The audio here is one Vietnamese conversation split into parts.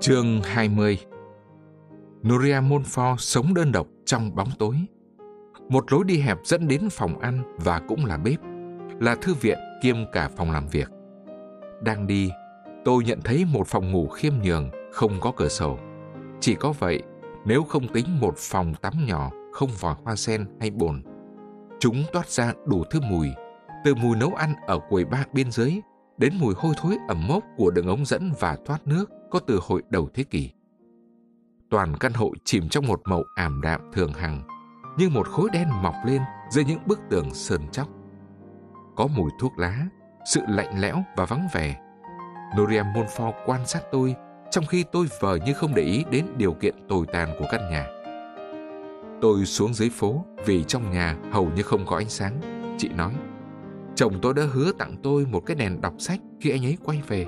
Chương 20. Nuria Montfort sống đơn độc trong bóng tối. Một lối đi hẹp dẫn đến phòng ăn và cũng là bếp, là thư viện kiêm cả phòng làm việc. Đang đi, tôi nhận thấy một phòng ngủ khiêm nhường, không có cửa sổ. Chỉ có vậy, nếu không tính một phòng tắm nhỏ, không vòi hoa sen hay bồn. Chúng toát ra đủ thứ mùi, từ mùi nấu ăn ở quầy bar bên dưới, đến mùi hôi thối ẩm mốc của đường ống dẫn và thoát nước có từ hồi đầu thế kỷ. Toàn căn hộ chìm trong một màu ảm đạm thường hằng, như một khối đen mọc lên dưới những bức tường sờn chóc. Có mùi thuốc lá, sự lạnh lẽo và vắng vẻ. Nuria Montfort quan sát tôi, trong khi tôi vờ như không để ý đến điều kiện tồi tàn của căn nhà. Tôi xuống dưới phố vì trong nhà hầu như không có ánh sáng. Chị nói, chồng tôi đã hứa tặng tôi một cái đèn đọc sách khi anh ấy quay về.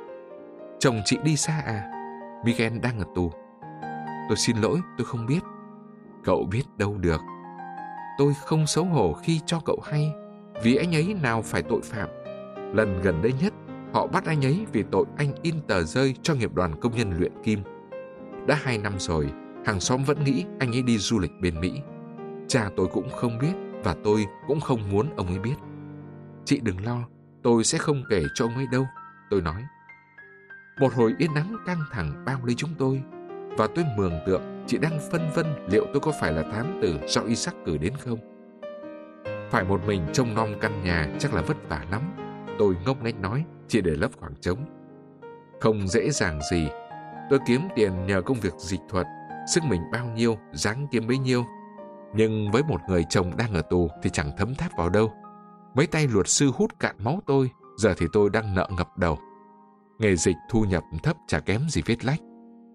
Chồng chị đi xa à? Miguel đang ở tù. Tôi xin lỗi, tôi không biết. Cậu biết đâu được. Tôi không xấu hổ khi cho cậu hay, vì anh ấy nào phải tội phạm. Lần gần đây nhất, họ bắt anh ấy vì tội anh in tờ rơi cho nghiệp đoàn công nhân luyện kim. Đã 2 năm rồi, hàng xóm vẫn nghĩ anh ấy đi du lịch bên Mỹ. Cha tôi cũng không biết, và tôi cũng không muốn ông ấy biết. Chị đừng lo, tôi sẽ không kể cho ông ấy đâu, tôi nói. Một hồi yên ắng căng thẳng bao lấy chúng tôi, và tôi mường tượng chị đang phân vân liệu tôi có phải là thám tử do Isaac cử đến không. Phải một mình trông nom căn nhà chắc là vất vả lắm, tôi ngốc nghếch nói, chỉ để lấp khoảng trống. Không dễ dàng gì. Tôi kiếm tiền nhờ công việc dịch thuật, sức mình bao nhiêu, ráng kiếm bấy nhiêu. Nhưng với một người chồng đang ở tù thì chẳng thấm tháp vào đâu. Mấy tay luật sư hút cạn máu tôi, giờ thì tôi đang nợ ngập đầu. Nghề dịch thu nhập thấp chả kém gì viết lách.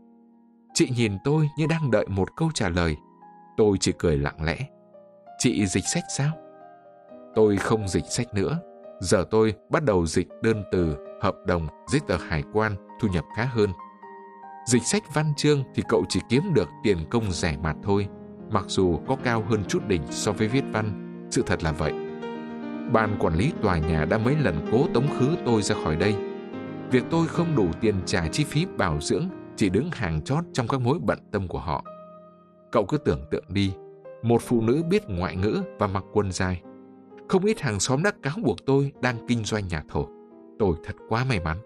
Chị nhìn tôi như đang đợi một câu trả lời. Tôi chỉ cười lặng lẽ. Chị dịch sách sao? Tôi không dịch sách nữa. Giờ tôi bắt đầu dịch đơn từ, hợp đồng, giấy tờ hải quan, thu nhập khá hơn. Dịch sách văn chương thì cậu chỉ kiếm được tiền công rẻ mạt thôi, mặc dù có cao hơn chút đỉnh so với viết văn. Sự thật là vậy. Ban quản lý tòa nhà đã mấy lần cố tống khứ tôi ra khỏi đây. Việc tôi không đủ tiền trả chi phí bảo dưỡng, chỉ đứng hàng chót trong các mối bận tâm của họ. Cậu cứ tưởng tượng đi, một phụ nữ biết ngoại ngữ và mặc quần dài. Không ít hàng xóm đã cáo buộc tôi đang kinh doanh nhà thổ. Tôi thật quá may mắn.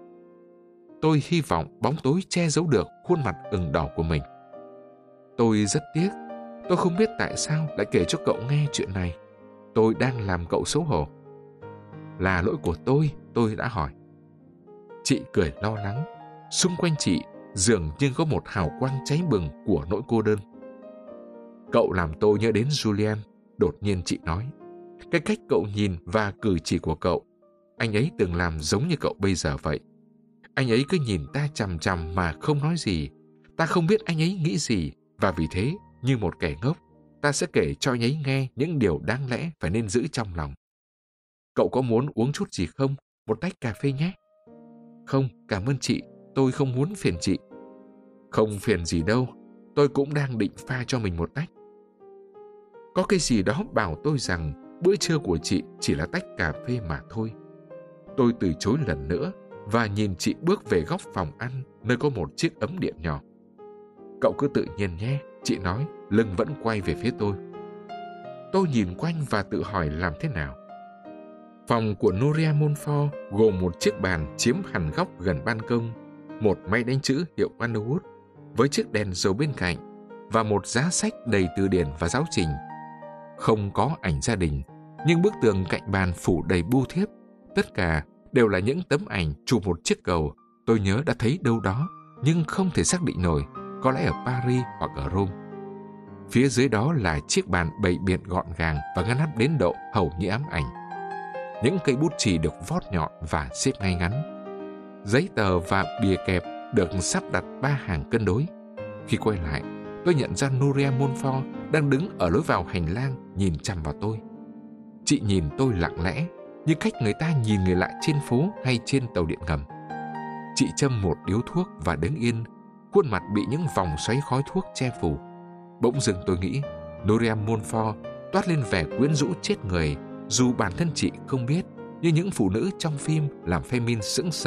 Tôi hy vọng bóng tối che giấu được khuôn mặt ửng đỏ của mình. Tôi rất tiếc. Tôi không biết tại sao lại kể cho cậu nghe chuyện này. Tôi đang làm cậu xấu hổ. Là lỗi của tôi đã hỏi. Chị cười lo lắng. Xung quanh chị dường như có một hào quang cháy bừng của nỗi cô đơn. Cậu làm tôi nhớ đến Julian. Đột nhiên chị nói. Cái cách cậu nhìn và cử chỉ của cậu, anh ấy từng làm giống như cậu bây giờ vậy. Anh ấy cứ nhìn ta chằm chằm mà không nói gì. Ta không biết anh ấy nghĩ gì, và vì thế, như một kẻ ngốc, ta sẽ kể cho anh ấy nghe những điều đáng lẽ phải nên giữ trong lòng. Cậu có muốn uống chút gì không? Một tách cà phê nhé. Không, cảm ơn chị, tôi không muốn phiền chị. Không phiền gì đâu, tôi cũng đang định pha cho mình một tách. Có cái gì đó bảo tôi rằng bữa trưa của chị chỉ là tách cà phê mà thôi. Tôi từ chối lần nữa và nhìn chị bước về góc phòng ăn nơi có một chiếc ấm điện nhỏ. Cậu cứ tự nhiên nhé, chị nói, lưng vẫn quay về phía tôi. Tôi nhìn quanh và tự hỏi làm thế nào. Phòng của Nuria Montfort gồm một chiếc bàn chiếm hẳn góc gần ban công, một máy đánh chữ hiệu Underwood với chiếc đèn dầu bên cạnh và một giá sách đầy từ điển và giáo trình. Không có ảnh gia đình, nhưng bức tường cạnh bàn phủ đầy bưu thiếp. Tất cả đều là những tấm ảnh chụp một chiếc cầu tôi nhớ đã thấy đâu đó, nhưng không thể xác định nổi, có lẽ ở Paris hoặc ở Rome. Phía dưới đó là chiếc bàn bày biện gọn gàng và ngăn nắp đến độ hầu như ám ảnh. Những cây bút chì được vót nhọn và xếp ngay ngắn. Giấy tờ và bìa kẹp được sắp đặt 3 hàng cân đối. Khi quay lại, tôi nhận ra Nuria Montfort đang đứng ở lối vào hành lang nhìn chằm vào tôi. Chị nhìn tôi lặng lẽ, như cách người ta nhìn người lạ trên phố hay trên tàu điện ngầm. Chị châm một điếu thuốc và đứng yên, khuôn mặt bị những vòng xoáy khói thuốc che phủ. Bỗng dưng tôi nghĩ, Nuria Montfort toát lên vẻ quyến rũ chết người, dù bản thân chị không biết, như những phụ nữ trong phim làm phê min sững sờ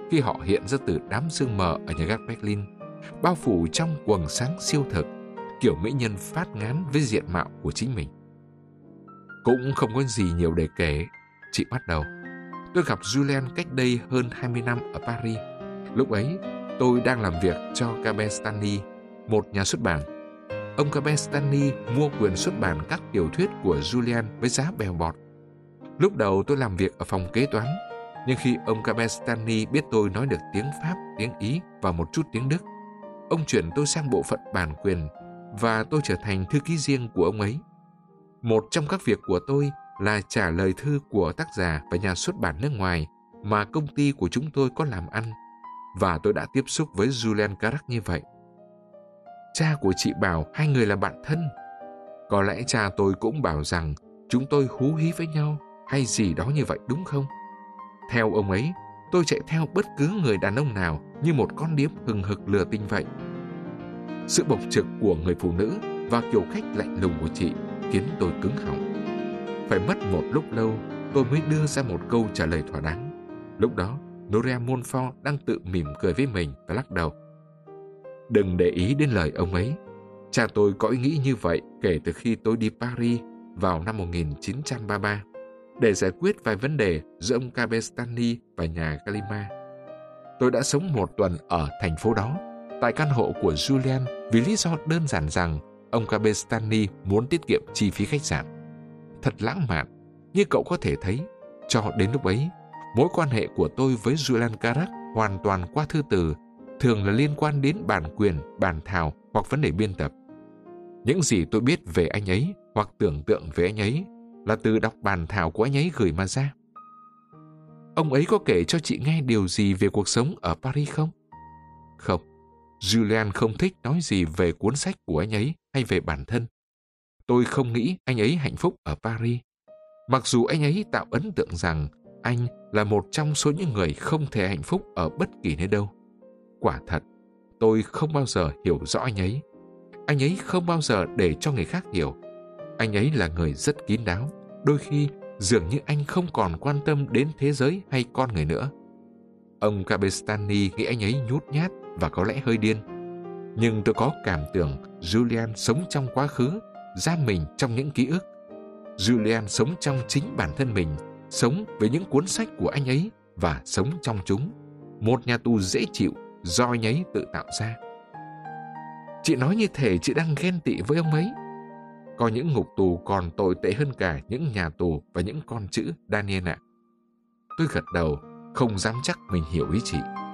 khi họ hiện ra từ đám sương mờ ở nhà gác Berlin, bao phủ trong quầng sáng siêu thực, kiểu mỹ nhân phát ngán với diện mạo của chính mình. Cũng không có gì nhiều để kể, chị bắt đầu. Tôi gặp Julian cách đây hơn 20 năm ở Paris. Lúc ấy, tôi đang làm việc cho Cabestany, một nhà xuất bản. Ông Cabestany mua quyền xuất bản các tiểu thuyết của Julian với giá bèo bọt. Lúc đầu tôi làm việc ở phòng kế toán, nhưng khi ông Cabestany biết tôi nói được tiếng Pháp, tiếng Ý và một chút tiếng Đức, ông chuyển tôi sang bộ phận bản quyền và tôi trở thành thư ký riêng của ông ấy. Một trong các việc của tôi là trả lời thư của tác giả và nhà xuất bản nước ngoài mà công ty của chúng tôi có làm ăn, và tôi đã tiếp xúc với Julian Carac như vậy. Cha của chị bảo hai người là bạn thân. Có lẽ cha tôi cũng bảo rằng chúng tôi hú hí với nhau hay gì đó như vậy, đúng không? Theo ông ấy, tôi chạy theo bất cứ người đàn ông nào như một con điếm hừng hực lừa tinh vậy. Sự bộc trực của người phụ nữ và kiểu cách lạnh lùng của chị khiến tôi cứng họng. Phải mất một lúc lâu tôi mới đưa ra một câu trả lời thỏa đáng. Lúc đó, Nuria Montfort đang tự mỉm cười với mình và lắc đầu. Đừng để ý đến lời ông ấy. Cha tôi có ý nghĩ như vậy kể từ khi tôi đi Paris vào năm 1933 để giải quyết vài vấn đề giữa ông Cabestany và nhà Gallimard. Tôi đã sống một tuần ở thành phố đó, tại căn hộ của Julian, vì lý do đơn giản rằng ông Cabestany muốn tiết kiệm chi phí khách sạn. Thật lãng mạn, như cậu có thể thấy, cho đến lúc ấy, mối quan hệ của tôi với Julian Carac hoàn toàn qua thư từ, thường là liên quan đến bản quyền, bản thảo hoặc vấn đề biên tập. Những gì tôi biết về anh ấy hoặc tưởng tượng về anh ấy là từ đọc bản thảo của anh ấy gửi mà ra. Ông ấy có kể cho chị nghe điều gì về cuộc sống ở Paris không? Không, Julian không thích nói gì về cuốn sách của anh ấy hay về bản thân. Tôi không nghĩ anh ấy hạnh phúc ở Paris. Mặc dù anh ấy tạo ấn tượng rằng anh là một trong số những người không thể hạnh phúc ở bất kỳ nơi đâu. Quả thật, tôi không bao giờ hiểu rõ anh ấy. Anh ấy không bao giờ để cho người khác hiểu. Anh ấy là người rất kín đáo. Đôi khi, dường như anh không còn quan tâm đến thế giới hay con người nữa. Ông Cabestany nghĩ anh ấy nhút nhát và có lẽ hơi điên. Nhưng tôi có cảm tưởng Julian sống trong quá khứ, giam mình trong những ký ức. Julian sống trong chính bản thân mình, sống với những cuốn sách của anh ấy và sống trong chúng. Một nhà tù dễ chịu do anh ấy tự tạo ra. Chị nói như thể chị đang ghen tị với ông ấy. Có những ngục tù còn tồi tệ hơn cả những nhà tù và những con chữ, Daniel ạ. Tôi gật đầu, không dám chắc mình hiểu ý chị.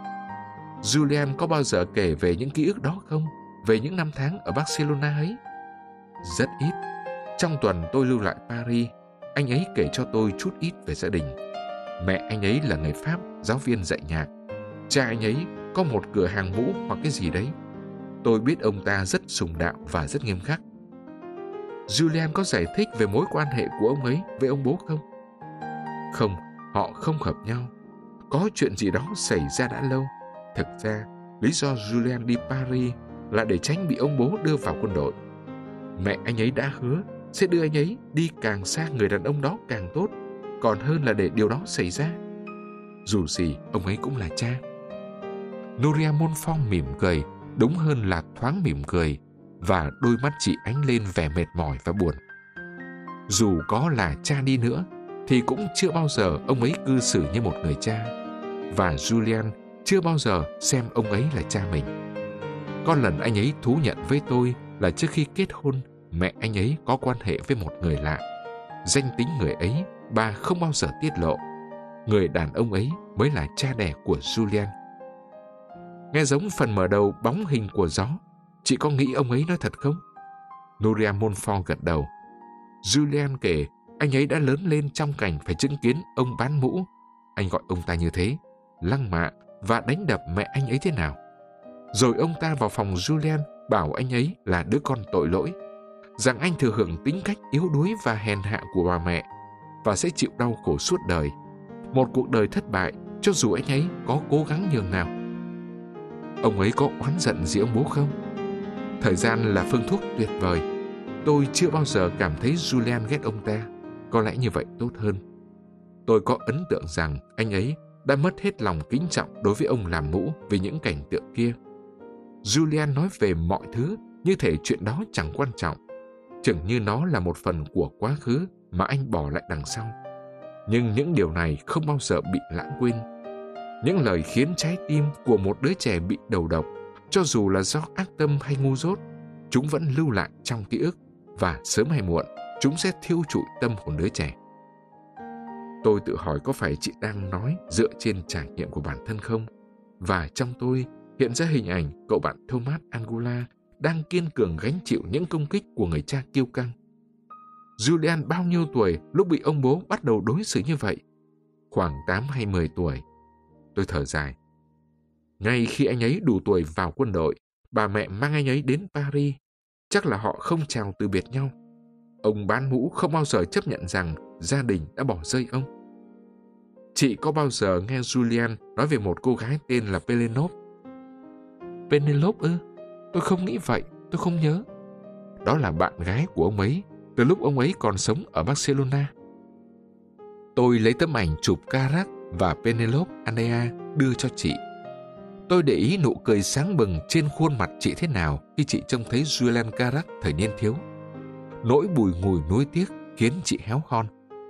Julian có bao giờ kể về những ký ức đó không? Về những năm tháng ở Barcelona ấy? Rất ít. Trong tuần tôi lưu lại Paris, anh ấy kể cho tôi chút ít về gia đình. Mẹ anh ấy là người Pháp, giáo viên dạy nhạc. Cha anh ấy có một cửa hàng mũ hoặc cái gì đấy. Tôi biết ông ta rất sùng đạo và rất nghiêm khắc. Julian có giải thích về mối quan hệ của ông ấy với ông bố không? Không, họ không hợp nhau. Có chuyện gì đó xảy ra đã lâu. Thực ra, lý do Julian đi Paris là để tránh bị ông bố đưa vào quân đội. Mẹ anh ấy đã hứa sẽ đưa anh ấy đi càng xa người đàn ông đó càng tốt, còn hơn là để điều đó xảy ra. Dù gì, ông ấy cũng là cha. Nuria Montfort mỉm cười, đúng hơn là thoáng mỉm cười, và đôi mắt chị ánh lên vẻ mệt mỏi và buồn. Dù có là cha đi nữa, thì cũng chưa bao giờ ông ấy cư xử như một người cha, và Julian chưa bao giờ xem ông ấy là cha mình. Có lần anh ấy thú nhận với tôi là trước khi kết hôn, mẹ anh ấy có quan hệ với một người lạ. Danh tính người ấy bà không bao giờ tiết lộ. Người đàn ông ấy mới là cha đẻ của Julian. Nghe giống phần mở đầu Bóng hình của gió. Chị có nghĩ ông ấy nói thật không? Nuria Montfort gật đầu. Julian kể anh ấy đã lớn lên trong cảnh phải chứng kiến ông bán mũ, anh gọi ông ta như thế, lăng mạ và đánh đập mẹ anh ấy thế nào. Rồi ông ta vào phòng Julian bảo anh ấy là đứa con tội lỗi, rằng anh thừa hưởng tính cách yếu đuối và hèn hạ của bà mẹ và sẽ chịu đau khổ suốt đời. Một cuộc đời thất bại cho dù anh ấy có cố gắng nhường nào. Ông ấy có oán giận gì ông bố không? Thời gian là phương thuốc tuyệt vời. Tôi chưa bao giờ cảm thấy Julian ghét ông ta. Có lẽ như vậy tốt hơn. Tôi có ấn tượng rằng anh ấy đã mất hết lòng kính trọng đối với ông làm mũ vì những cảnh tượng kia. Julian nói về mọi thứ như thể chuyện đó chẳng quan trọng, chừng như nó là một phần của quá khứ mà anh bỏ lại đằng sau. Nhưng những điều này không bao giờ bị lãng quên. Những lời khiến trái tim của một đứa trẻ bị đầu độc, cho dù là do ác tâm hay ngu dốt, chúng vẫn lưu lại trong ký ức, và sớm hay muộn, chúng sẽ thiêu trụi tâm hồn đứa trẻ. Tôi tự hỏi có phải chị đang nói dựa trên trải nghiệm của bản thân không? Và trong tôi hiện ra hình ảnh cậu bạn Thomas Angula đang kiên cường gánh chịu những công kích của người cha kiêu căng. Julian bao nhiêu tuổi lúc bị ông bố bắt đầu đối xử như vậy? Khoảng 8 hay 10 tuổi. Tôi thở dài. Ngay khi anh ấy đủ tuổi vào quân đội, bà mẹ mang anh ấy đến Paris. Chắc là họ không chào từ biệt nhau. Ông bán mũ không bao giờ chấp nhận rằng gia đình đã bỏ rơi ông. Chị có bao giờ nghe Julian nói về một cô gái tên là Penelope? Penelope ư? Tôi không nghĩ vậy, tôi không nhớ. Đó là bạn gái của ông ấy, từ lúc ông ấy còn sống ở Barcelona. Tôi lấy tấm ảnh chụp Carac và Penelope Andrea đưa cho chị. Tôi để ý nụ cười sáng bừng trên khuôn mặt chị thế nào khi chị trông thấy Julian Carac thời niên thiếu. Nỗi bùi ngùi nuối tiếc khiến chị héo hon.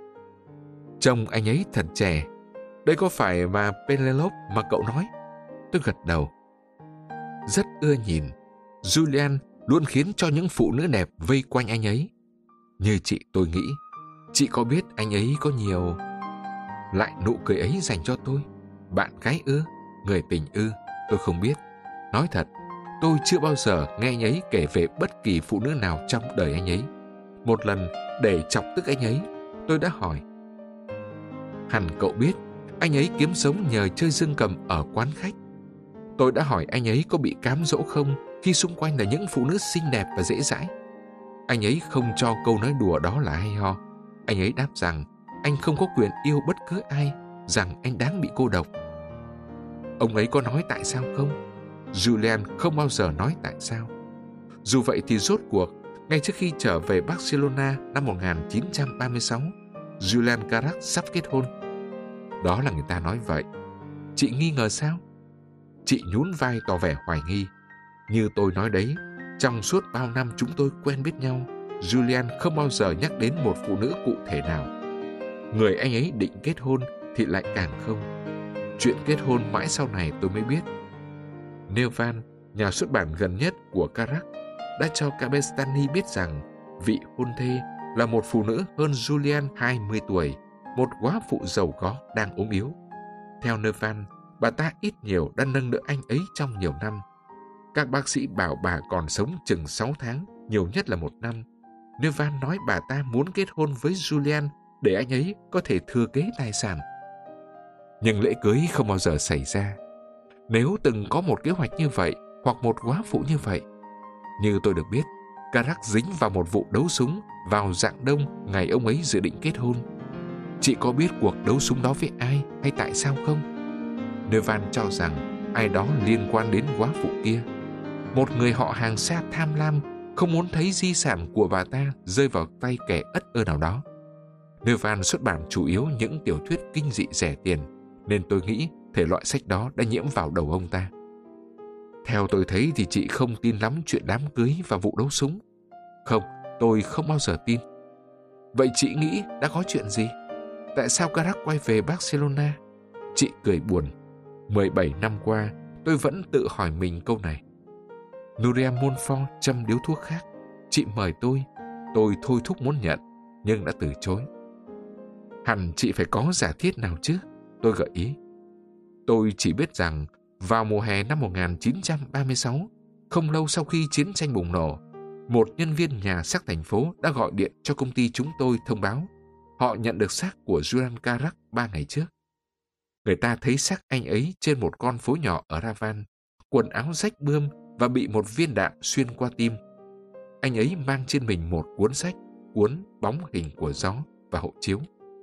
Trông anh ấy thật trẻ. Đây có phải bà Penelope mà cậu nói? Tôi gật đầu. Rất ưa nhìn. Julian luôn khiến cho những phụ nữ đẹp vây quanh anh ấy. Như chị tôi nghĩ, chị có biết anh ấy có nhiều... Lại nụ cười ấy dành cho tôi. Bạn gái ư? Người tình ư? Tôi không biết. Nói thật, tôi chưa bao giờ nghe anh ấy kể về bất kỳ phụ nữ nào trong đời anh ấy. Một lần, để chọc tức anh ấy, tôi đã hỏi. Hẳn cậu biết, anh ấy kiếm sống nhờ chơi dương cầm ở quán khách. Tôi đã hỏi anh ấy có bị cám dỗ không khi xung quanh là những phụ nữ xinh đẹp và dễ dãi. Anh ấy không cho câu nói đùa đó là hay ho. Anh ấy đáp rằng anh không có quyền yêu bất cứ ai, rằng anh đáng bị cô độc. Ông ấy có nói tại sao không? Julian không bao giờ nói tại sao. Dù vậy thì rốt cuộc, ngay trước khi trở về Barcelona năm 1936, Julian Carac sắp kết hôn. Đó là người ta nói vậy. Chị nghi ngờ sao? Chị nhún vai tỏ vẻ hoài nghi. Như tôi nói đấy, trong suốt bao năm chúng tôi quen biết nhau, Julian không bao giờ nhắc đến một phụ nữ cụ thể nào. Người anh ấy định kết hôn thì lại càng không. Chuyện kết hôn mãi sau này tôi mới biết. Neuvan, nhà xuất bản gần nhất của Carac, đã cho Cabestany biết rằng vị hôn thê là một phụ nữ hơn Julian 20 tuổi, một góa phụ giàu có đang ốm yếu. Theo Neuvan, bà ta ít nhiều đã nâng đỡ anh ấy trong nhiều năm. Các bác sĩ bảo bà còn sống chừng 6 tháng, nhiều nhất là 1 năm. Neuvan nói bà ta muốn kết hôn với Julian để anh ấy có thể thừa kế tài sản. Nhưng lễ cưới không bao giờ xảy ra. Nếu từng có một kế hoạch như vậy hoặc một góa phụ như vậy, như tôi được biết, Carac dính vào một vụ đấu súng vào rạng đông ngày ông ấy dự định kết hôn. Chị có biết cuộc đấu súng đó với ai hay tại sao không? Neuvan cho rằng ai đó liên quan đến góa phụ kia. Một người họ hàng xa tham lam, không muốn thấy di sản của bà ta rơi vào tay kẻ ất ơ nào đó. Neuvan xuất bản chủ yếu những tiểu thuyết kinh dị rẻ tiền, nên tôi nghĩ thể loại sách đó đã nhiễm vào đầu ông ta. Theo tôi thấy thì chị không tin lắm chuyện đám cưới và vụ đấu súng. Không, tôi không bao giờ tin. Vậy chị nghĩ đã có chuyện gì? Tại sao Carac quay về Barcelona? Chị cười buồn. 17 năm qua, tôi vẫn tự hỏi mình câu này. Nuria Montfort châm điếu thuốc khác. Chị mời tôi thôi thúc muốn nhận, nhưng đã từ chối. Hẳn chị phải có giả thiết nào chứ? Tôi gợi ý. Tôi chỉ biết rằng vào mùa hè năm 1936, không lâu sau khi chiến tranh bùng nổ, một nhân viên nhà xác thành phố đã gọi điện cho công ty chúng tôi thông báo họ nhận được xác của Julian Carac 3 ngày trước. Người ta thấy xác anh ấy trên một con phố nhỏ ở Raval, quần áo rách bươm và bị một viên đạn xuyên qua tim. Anh ấy mang trên mình một cuốn sách, cuốn Bóng hình của gió và hộ chiếu.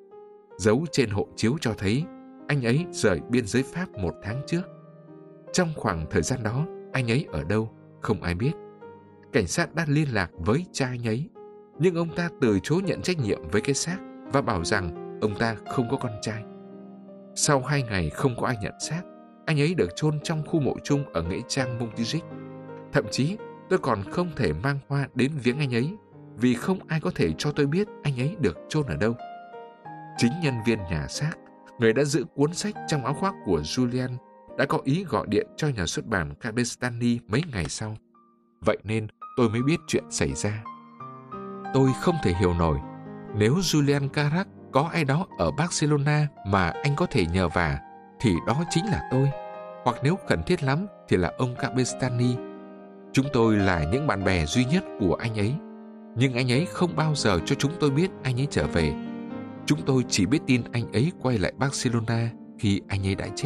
Dấu trên hộ chiếu cho thấy anh ấy rời biên giới Pháp 1 tháng trước. Trong khoảng thời gian đó, anh ấy ở đâu, không ai biết. Cảnh sát đã liên lạc với cha anh ấy, nhưng ông ta từ chối nhận trách nhiệm với cái xác và bảo rằng ông ta không có con trai. Sau 2 ngày không có ai nhận xác, anh ấy được chôn trong khu mộ chung ở nghĩa trang Montjuic. Thậm chí, tôi còn không thể mang hoa đến viếng anh ấy, vì không ai có thể cho tôi biết anh ấy được chôn ở đâu. Chính nhân viên nhà xác, người đã giữ cuốn sách trong áo khoác của Julian, đã có ý gọi điện cho nhà xuất bản Cabestany mấy ngày sau. Vậy nên tôi mới biết chuyện xảy ra. Tôi không thể hiểu nổi, nếu Julian Carac có ai đó ở Barcelona mà anh có thể nhờ vả, thì đó chính là tôi. Hoặc nếu khẩn thiết lắm thì là ông Cabestany. Chúng tôi là những bạn bè duy nhất của anh ấy. Nhưng anh ấy không bao giờ cho chúng tôi biết anh ấy trở về. Chúng tôi chỉ biết tin anh ấy quay lại Barcelona khi anh ấy đã chết.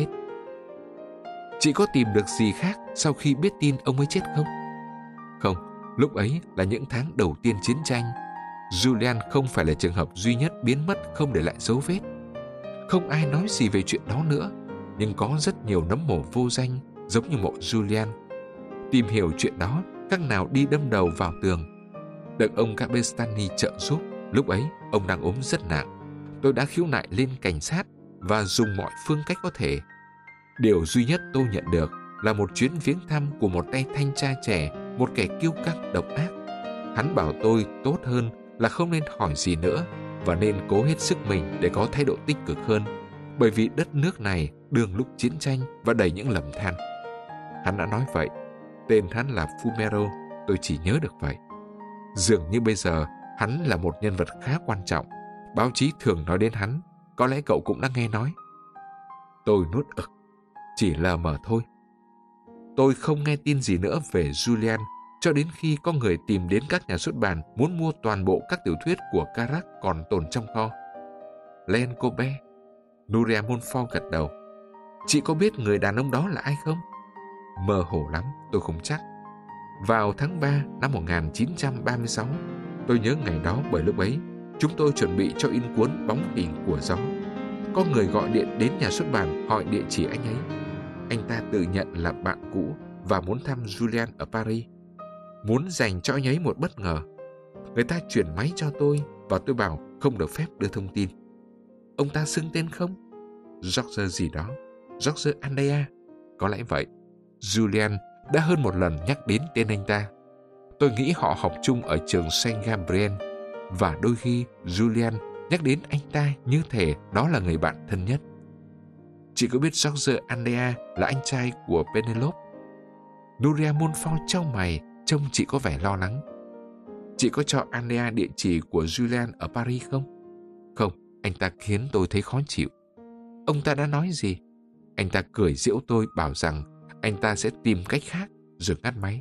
Chị có tìm được gì khác sau khi biết tin ông ấy chết không? Không, lúc ấy là những tháng đầu tiên chiến tranh. Julian không phải là trường hợp duy nhất biến mất không để lại dấu vết. Không ai nói gì về chuyện đó nữa, nhưng có rất nhiều nấm mồ vô danh giống như mộ Julian. Tìm hiểu chuyện đó, các nào đi đâm đầu vào tường. Được ông Cabestany trợ giúp, lúc ấy ông đang ốm rất nặng. Tôi đã khiếu nại lên cảnh sát và dùng mọi phương cách có thể. Điều duy nhất tôi nhận được là một chuyến viếng thăm của một tay thanh tra trẻ, một kẻ kiêu căng độc ác. Hắn bảo tôi tốt hơn là không nên hỏi gì nữa và nên cố hết sức mình để có thái độ tích cực hơn, bởi vì đất nước này đương lúc chiến tranh và đầy những lầm than. Hắn đã nói vậy. Tên hắn là Fumero, tôi chỉ nhớ được vậy. Dường như bây giờ hắn là một nhân vật khá quan trọng. Báo chí thường nói đến hắn, có lẽ cậu cũng đã nghe nói. Tôi nuốt ực, chỉ lờ mờ thôi. Tôi không nghe tin gì nữa về Julian cho đến khi có người tìm đến các nhà xuất bản muốn mua toàn bộ các tiểu thuyết của Carac còn tồn trong kho. Len Kobe. Nuria Monfort gật đầu. Chị có biết người đàn ông đó là ai không? Mơ hồ lắm, tôi không chắc. Vào tháng 3 năm 1936, tôi nhớ ngày đó bởi lúc ấy, chúng tôi chuẩn bị cho in cuốn Bóng hình của gió. Có người gọi điện đến nhà xuất bản hỏi địa chỉ anh ấy. Anh ta tự nhận là bạn cũ và muốn thăm Julian ở Paris. Muốn dành cho anh ấy một bất ngờ. Người ta chuyển máy cho tôi và tôi bảo không được phép đưa thông tin. Ông ta xưng tên không? George gì đó. George Andrea. Có lẽ vậy. Julian đã hơn một lần nhắc đến tên anh ta. Tôi nghĩ họ học chung ở trường Saint Gabriel và đôi khi Julian nhắc đến anh ta như thể đó là người bạn thân nhất. Chị có biết George Andrea là anh trai của Penelope? Nuria Monfort chau mày, trông chị có vẻ lo lắng. Chị có cho Andrea địa chỉ của Julian ở Paris không? Không, anh ta khiến tôi thấy khó chịu. Ông ta đã nói gì? Anh ta cười giễu tôi bảo rằng anh ta sẽ tìm cách khác rồi ngắt máy.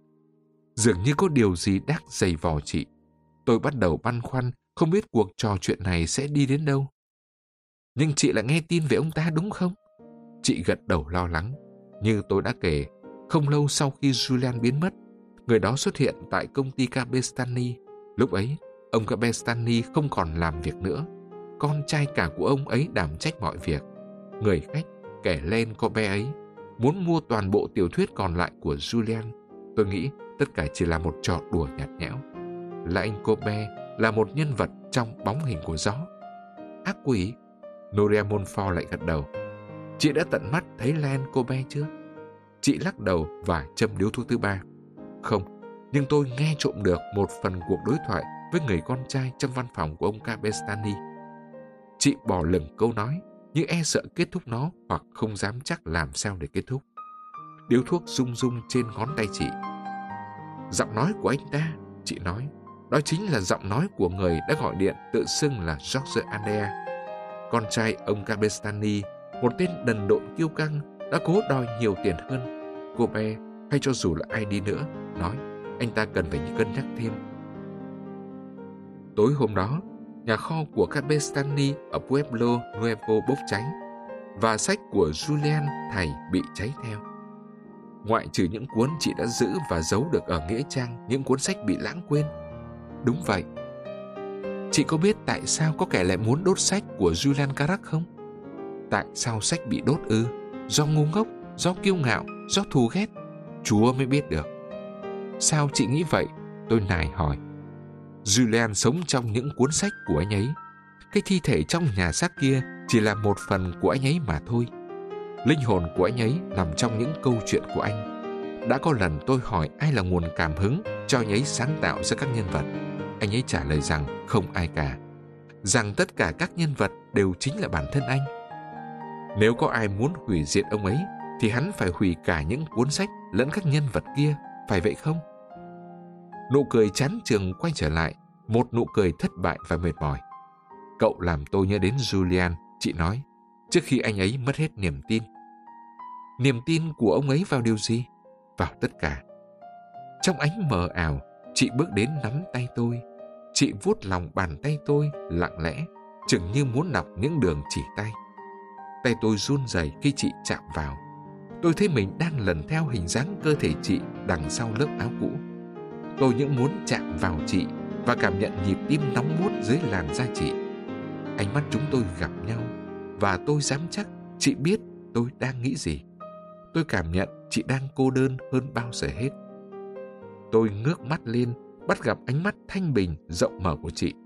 Dường như có điều gì đắc dày vò chị. Tôi bắt đầu băn khoăn không biết cuộc trò chuyện này sẽ đi đến đâu. Nhưng chị lại nghe tin về ông ta đúng không? Chị gật đầu lo lắng. Như tôi đã kể, không lâu sau khi Julian biến mất, người đó xuất hiện tại công ty Cabestany. Lúc ấy, ông Cabestany không còn làm việc nữa. Con trai cả của ông ấy đảm trách mọi việc. Người khách, kẻ Len Kobe ấy, muốn mua toàn bộ tiểu thuyết còn lại của Julian. Tôi nghĩ tất cả chỉ là một trò đùa nhạt nhẽo. Là anh Kobe là một nhân vật trong Bóng hình của gió. Ác quỷ? Nuria Monfort lại gật đầu. Chị đã tận mắt thấy Len Kobe chưa? Chị lắc đầu và châm điếu thuốc thứ ba. Không, nhưng tôi nghe trộm được một phần cuộc đối thoại với người con trai trong văn phòng của ông Cabestany. Chị bỏ lửng câu nói, nhưng e sợ kết thúc nó hoặc không dám chắc làm sao để kết thúc. Điếu thuốc rung rung trên ngón tay chị. Giọng nói của anh ta, chị nói, đó chính là giọng nói của người đã gọi điện tự xưng là George Andrea. Con trai ông Cabestany, một tên đần độn kiêu căng, đã cố đòi nhiều tiền hơn. Kobe, hay cho dù là ai đi nữa, nói anh ta cần phải cân nhắc thêm. Tối hôm đó, nhà kho của Cabestany ở Pueblo Nuevo bốc cháy và sách của Julian thầy bị cháy theo. Ngoại trừ những cuốn chị đã giữ và giấu được ở nghĩa trang, những cuốn sách bị lãng quên. Đúng vậy. Chị có biết tại sao có kẻ lại muốn đốt sách của Julian Carac không? Tại sao sách bị đốt ư? Do ngu ngốc, do kiêu ngạo, do thù ghét? Chúa mới biết được. Sao chị nghĩ vậy? Tôi nài hỏi. Julian sống trong những cuốn sách của anh ấy. Cái thi thể trong nhà xác kia chỉ là một phần của anh ấy mà thôi. Linh hồn của anh ấy nằm trong những câu chuyện của anh. Đã có lần tôi hỏi ai là nguồn cảm hứng cho anh ấy sáng tạo ra các nhân vật. Anh ấy trả lời rằng không ai cả, rằng tất cả các nhân vật đều chính là bản thân anh. Nếu có ai muốn hủy diệt ông ấy thì hắn phải hủy cả những cuốn sách lẫn các nhân vật kia, phải vậy không? Nụ cười chán chường quay trở lại, một nụ cười thất bại và mệt mỏi. Cậu làm tôi nhớ đến Julian, chị nói, trước khi anh ấy mất hết niềm tin. Niềm tin của ông ấy vào điều gì? Vào tất cả. Trong ánh mờ ảo, chị bước đến nắm tay tôi. Chị vuốt lòng bàn tay tôi lặng lẽ, chừng như muốn đọc những đường chỉ tay. Tay tôi run rẩy khi chị chạm vào. Tôi thấy mình đang lần theo hình dáng cơ thể chị đằng sau lớp áo cũ. Tôi những muốn chạm vào chị và cảm nhận nhịp tim nóng buốt dưới làn da chị. Ánh mắt chúng tôi gặp nhau và tôi dám chắc chị biết tôi đang nghĩ gì. Tôi cảm nhận chị đang cô đơn hơn bao giờ hết. Tôi ngước mắt lên, bắt gặp ánh mắt thanh bình, rộng mở của chị.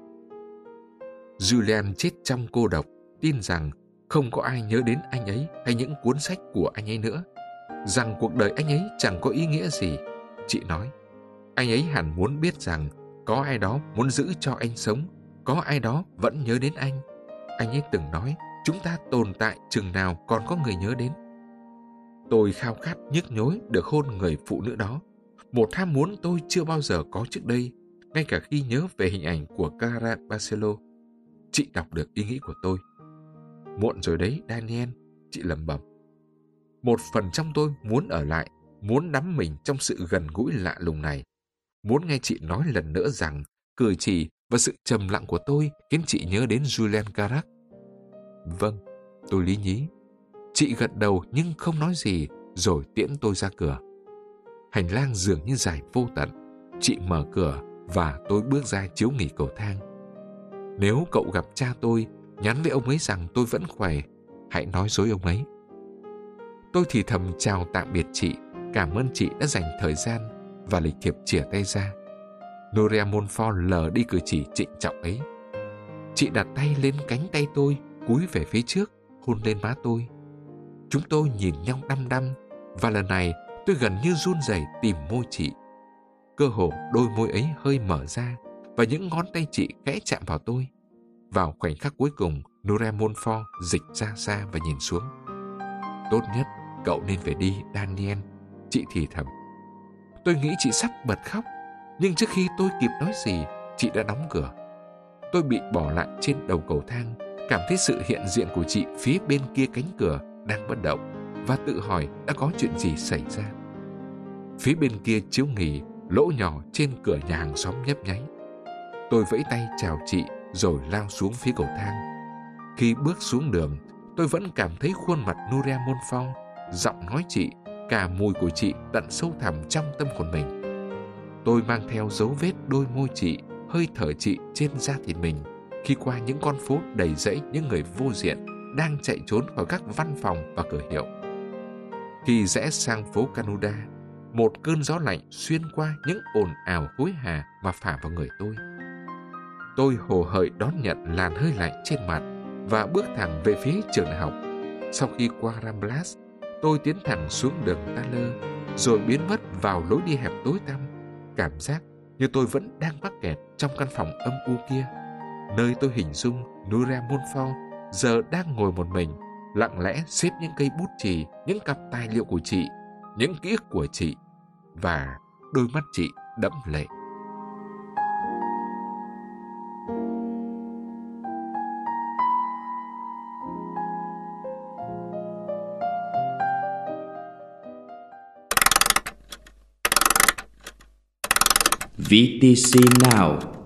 Julian chết trong cô độc, tin rằng không có ai nhớ đến anh ấy hay những cuốn sách của anh ấy nữa. Rằng cuộc đời anh ấy chẳng có ý nghĩa gì. Chị nói, anh ấy hẳn muốn biết rằng có ai đó muốn giữ cho anh sống, có ai đó vẫn nhớ đến anh. Anh ấy từng nói, chúng ta tồn tại chừng nào còn có người nhớ đến. Tôi khao khát nhức nhối được hôn người phụ nữ đó. Một ham muốn tôi chưa bao giờ có trước đây, ngay cả khi nhớ về hình ảnh của Clara Barcelo. Chị đọc được ý nghĩ của tôi. Muộn rồi đấy, Daniel, chị lẩm bẩm. Một phần trong tôi muốn ở lại, muốn đắm mình trong sự gần gũi lạ lùng này. Muốn nghe chị nói lần nữa rằng cử chỉ và sự trầm lặng của tôi khiến chị nhớ đến Julian Carac. Vâng, tôi lý nhí. Chị gật đầu nhưng không nói gì, rồi tiễn tôi ra cửa. Hành lang dường như dài vô tận. Chị mở cửa và tôi bước ra chiếu nghỉ cầu thang. Nếu cậu gặp cha tôi, nhắn với ông ấy rằng tôi vẫn khỏe, hãy nói dối ông ấy. Tôi thì thầm chào tạm biệt chị, cảm ơn chị đã dành thời gian và lịch thiệp chìa tay ra. Nuria Montfort lờ đi cử chỉ trịnh trọng ấy. Chị đặt tay lên cánh tay tôi, cúi về phía trước, hôn lên má tôi. Chúng tôi nhìn nhau đăm đăm, và lần này tôi gần như run rẩy tìm môi chị. Cơ hồ đôi môi ấy hơi mở ra, và những ngón tay chị khẽ chạm vào tôi. Vào khoảnh khắc cuối cùng, Nuria Montfort dịch ra xa và nhìn xuống. Tốt nhất, cậu nên về đi, Daniel, chị thì thầm. Tôi nghĩ chị sắp bật khóc, nhưng trước khi tôi kịp nói gì, chị đã đóng cửa. Tôi bị bỏ lại trên đầu cầu thang, cảm thấy sự hiện diện của chị phía bên kia cánh cửa đang bất động, và tự hỏi đã có chuyện gì xảy ra. Phía bên kia chiếu nghỉ, lỗ nhỏ trên cửa nhà hàng xóm nhấp nháy. Tôi vẫy tay chào chị rồi lao xuống phía cầu thang. Khi bước xuống đường, tôi vẫn cảm thấy khuôn mặt Nuria Montfort, giọng nói chị, cả mùi của chị tận sâu thẳm trong tâm hồn mình. Tôi mang theo dấu vết đôi môi chị, hơi thở chị trên da thịt mình khi qua những con phố đầy rẫy những người vô diện đang chạy trốn khỏi các văn phòng và cửa hiệu. Khi rẽ sang phố Canuda, một cơn gió lạnh xuyên qua những ồn ào hối hả mà phả vào người tôi. Tôi hồ hởi đón nhận làn hơi lạnh trên mặt và bước thẳng về phía trường đại học. Sau khi qua Ramblas, tôi tiến thẳng xuống đường Taller, rồi biến mất vào lối đi hẹp tối tăm. Cảm giác như tôi vẫn đang mắc kẹt trong căn phòng âm u kia, nơi tôi hình dung Nuria Montfort giờ đang ngồi một mình, lặng lẽ xếp những cây bút chì, những cặp tài liệu của chị, những ký ức của chị, và đôi mắt chị đẫm lệ. VTC Now.